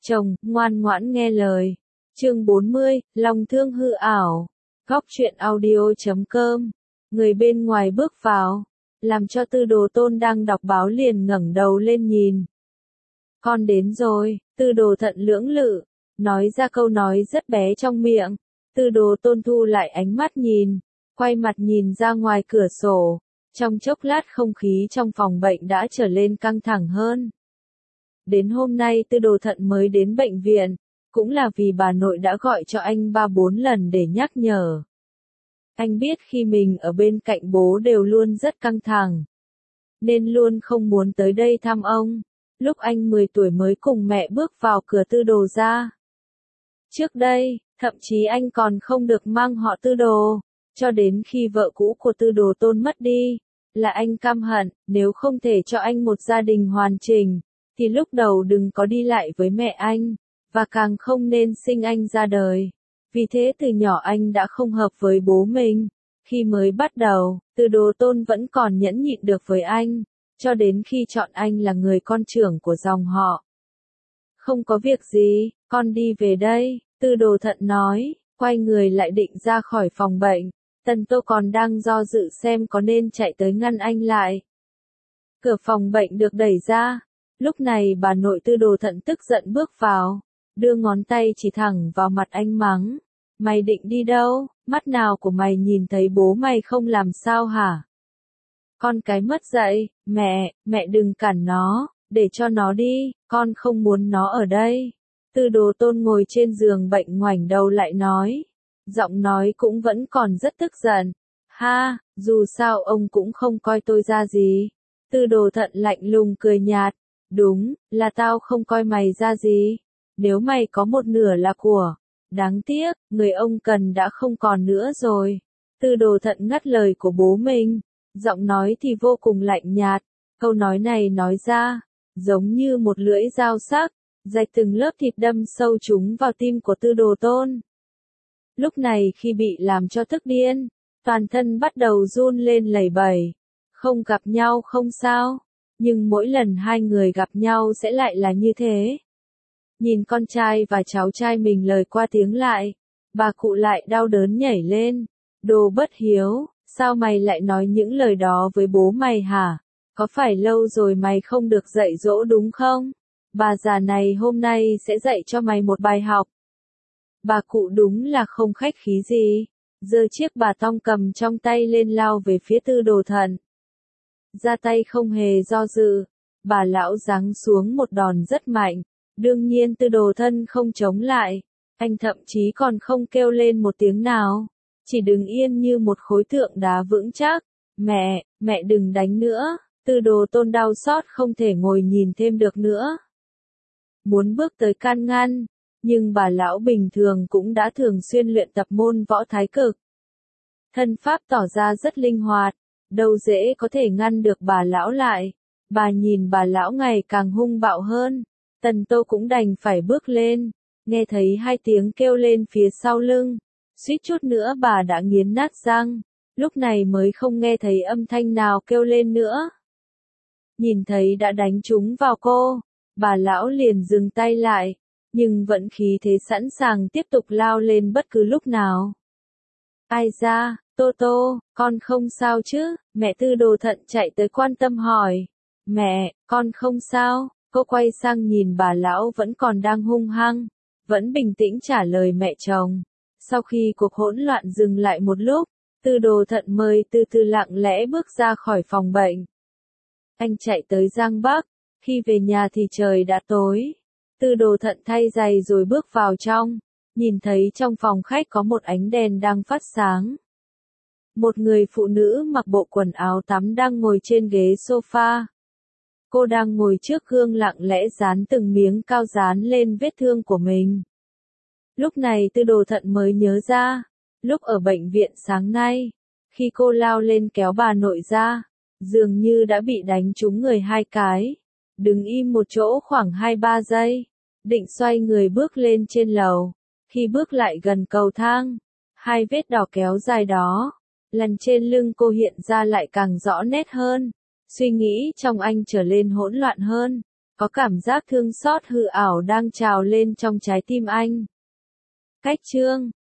chồng, ngoan ngoãn nghe lời. Chương 40, lòng thương hư ảo. Góc truyện audio.com. Người bên ngoài bước vào, làm cho Tư Đồ Tôn đang đọc báo liền ngẩng đầu lên nhìn. Con đến rồi, Tư Đồ Thận lưỡng lự, nói ra câu nói rất bé trong miệng. Tư Đồ Tôn thu lại ánh mắt nhìn, quay mặt nhìn ra ngoài cửa sổ. Trong chốc lát không khí trong phòng bệnh đã trở lên căng thẳng hơn. Đến hôm nay Tư Đồ Thận mới đến bệnh viện, cũng là vì bà nội đã gọi cho anh 3-4 lần để nhắc nhở. Anh biết khi mình ở bên cạnh bố đều luôn rất căng thẳng, nên luôn không muốn tới đây thăm ông. Lúc anh 10 tuổi mới cùng mẹ bước vào cửa Tư Đồ gia. Trước đây, thậm chí anh còn không được mang họ Tư Đồ, cho đến khi vợ cũ của Tư Đồ Tôn mất đi, là anh căm hận, nếu không thể cho anh một gia đình hoàn chỉnh, thì lúc đầu đừng có đi lại với mẹ anh, và càng không nên sinh anh ra đời. Vì thế từ nhỏ anh đã không hợp với bố mình. Khi mới bắt đầu, Tư Đồ Tôn vẫn còn nhẫn nhịn được với anh, cho đến khi chọn anh là người con trưởng của dòng họ. Không có việc gì, con đi về đây, Tư Đồ Thận nói, quay người lại định ra khỏi phòng bệnh. Tần Tô còn đang do dự xem có nên chạy tới ngăn anh lại. Cửa phòng bệnh được đẩy ra. Lúc này bà nội Tư Đồ Thận tức giận bước vào, đưa ngón tay chỉ thẳng vào mặt anh mắng. Mày định đi đâu? Mắt nào của mày nhìn thấy bố mày không làm sao hả? Con cái mất dạy, mẹ đừng cản nó, để cho nó đi, con không muốn nó ở đây. Tư Đồ Tôn ngồi trên giường bệnh ngoảnh đầu lại nói. Giọng nói cũng vẫn còn rất tức giận. Ha, dù sao ông cũng không coi tôi ra gì. Tư Đồ Thận lạnh lùng cười nhạt. Đúng, là tao không coi mày ra gì. Nếu mày có một nửa là của. Đáng tiếc, người ông cần đã không còn nữa rồi. Tư Đồ Thận ngắt lời của bố mình. Giọng nói thì vô cùng lạnh nhạt. Câu nói này nói ra, giống như một lưỡi dao sắc, rạch từng lớp thịt đâm sâu trúng vào tim của Tư Đồ Tôn. Lúc này khi bị làm cho tức điên, toàn thân bắt đầu run lên lẩy bẩy. Không gặp nhau không sao, nhưng mỗi lần hai người gặp nhau sẽ lại là như thế. Nhìn con trai và cháu trai mình lời qua tiếng lại, bà cụ lại đau đớn nhảy lên. Đồ bất hiếu, sao mày lại nói những lời đó với bố mày hả? Có phải lâu rồi mày không được dạy dỗ đúng không? Bà già này hôm nay sẽ dạy cho mày một bài học. Bà cụ đúng là không khách khí gì, giơ chiếc bà tong cầm trong tay lên lao về phía Tư Đồ Thận. Ra tay không hề do dự, bà lão giáng xuống một đòn rất mạnh, đương nhiên Tư Đồ Thận không chống lại, anh thậm chí còn không kêu lên một tiếng nào, chỉ đứng yên như một khối tượng đá vững chắc. Mẹ đừng đánh nữa, Tư Đồ Tôn đau xót không thể ngồi nhìn thêm được nữa. Muốn bước tới can ngăn, nhưng bà lão bình thường cũng đã thường xuyên luyện tập môn võ thái cực. Thân pháp tỏ ra rất linh hoạt, đâu dễ có thể ngăn được bà lão lại. Bà nhìn bà lão ngày càng hung bạo hơn, Tần Tô cũng đành phải bước lên, nghe thấy hai tiếng kêu lên phía sau lưng, suýt chút nữa bà đã nghiến nát răng, lúc này mới không nghe thấy âm thanh nào kêu lên nữa. Nhìn thấy đã đánh trúng vào cô, bà lão liền dừng tay lại, nhưng vẫn khí thế sẵn sàng tiếp tục lao lên bất cứ lúc nào. Ai ra, Tô, con không sao chứ? Mẹ Tư Đồ Thận chạy tới quan tâm hỏi. Mẹ, con không sao. Cô quay sang nhìn bà lão vẫn còn đang hung hăng, vẫn bình tĩnh trả lời mẹ chồng. Sau khi cuộc hỗn loạn dừng lại một lúc, Tư Đồ Thận mới từ từ lặng lẽ bước ra khỏi phòng bệnh. Anh chạy tới Giang Bắc, khi về nhà thì trời đã tối. Tư Đồ Thận thay giày rồi bước vào trong, nhìn thấy trong phòng khách có một ánh đèn đang phát sáng. Một người phụ nữ mặc bộ quần áo tắm đang ngồi trên ghế sofa. Cô đang ngồi trước gương lặng lẽ dán từng miếng cao dán lên vết thương của mình. Lúc này Tư Đồ Thận mới nhớ ra, lúc ở bệnh viện sáng nay, khi cô lao lên kéo bà nội ra, dường như đã bị đánh trúng người 2 cái. Đứng im một chỗ khoảng 2-3 giây, định xoay người bước lên trên lầu. Khi bước lại gần cầu thang, 2 vết đỏ kéo dài đó, lần trên lưng cô hiện ra lại càng rõ nét hơn. Suy nghĩ trong anh trở lên hỗn loạn hơn. có cảm giác thương xót hư ảo đang trào lên trong trái tim anh. Cách chương